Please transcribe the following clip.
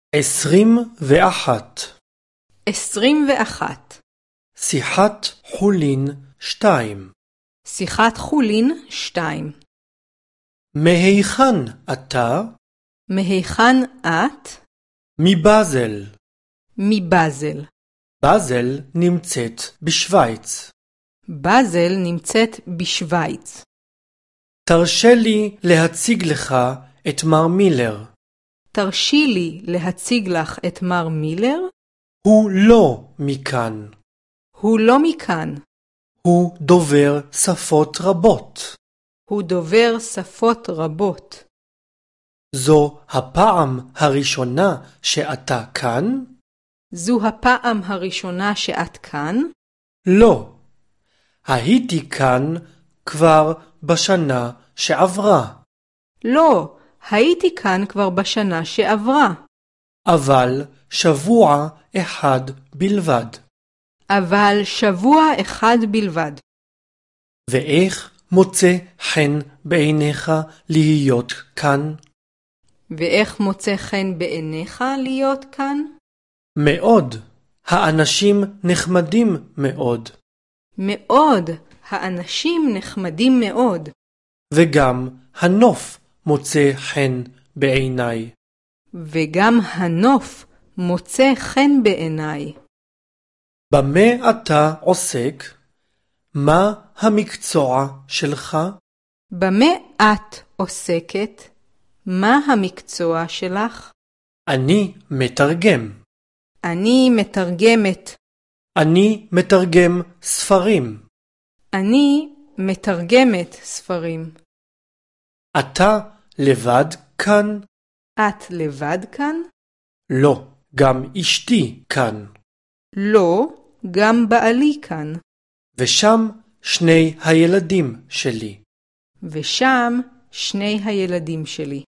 21. 21. שיחת חולין 2. שיחת חולין 2. מהיכן אתה? מהיכן את? מבאזל. מבאזל. באזל נמצאת בשוויץ. באזל נמצאת בשוויץ. תרשה לי להציג לך את מר מילר. תרשי לי להציג לך את מר מילר. הוא לא מכאן. הוא לא מכאן. הוא דובר שפות רבות. הוא דובר שפות רבות. זו הפעם הראשונה שאתה כאן? זו הפעם הראשונה שאת כאן? לא. הייתי כאן כבר בשנה שעברה. לא, הייתי כאן כבר בשנה שעברה. אבל שבוע אחד בלבד. אבל שבוע אחד בלבד. ואיך מוצא חן בעיניך להיות כאן? ואיך מוצא חן בעיניך להיות כאן? מאוד. האנשים נחמדים מאוד. מאוד. האנשים נחמדים מאוד. וגם הנוף מוצא חן בעיניי. וגם הנוף מוצא חן בעיניי. במה אתה עוסק? מה המקצוע שלך? במה את עוסקת? מה המקצוע שלך? אני מתרגם. אני מתרגמת. אני מתרגם ספרים. אני מתרגמת ספרים. אתה לבד כאן? את לבד כאן? לא, גם אשתי כאן. לא, גם בעלי כאן. ושם שני הילדים שלי. ושם שני הילדים שלי.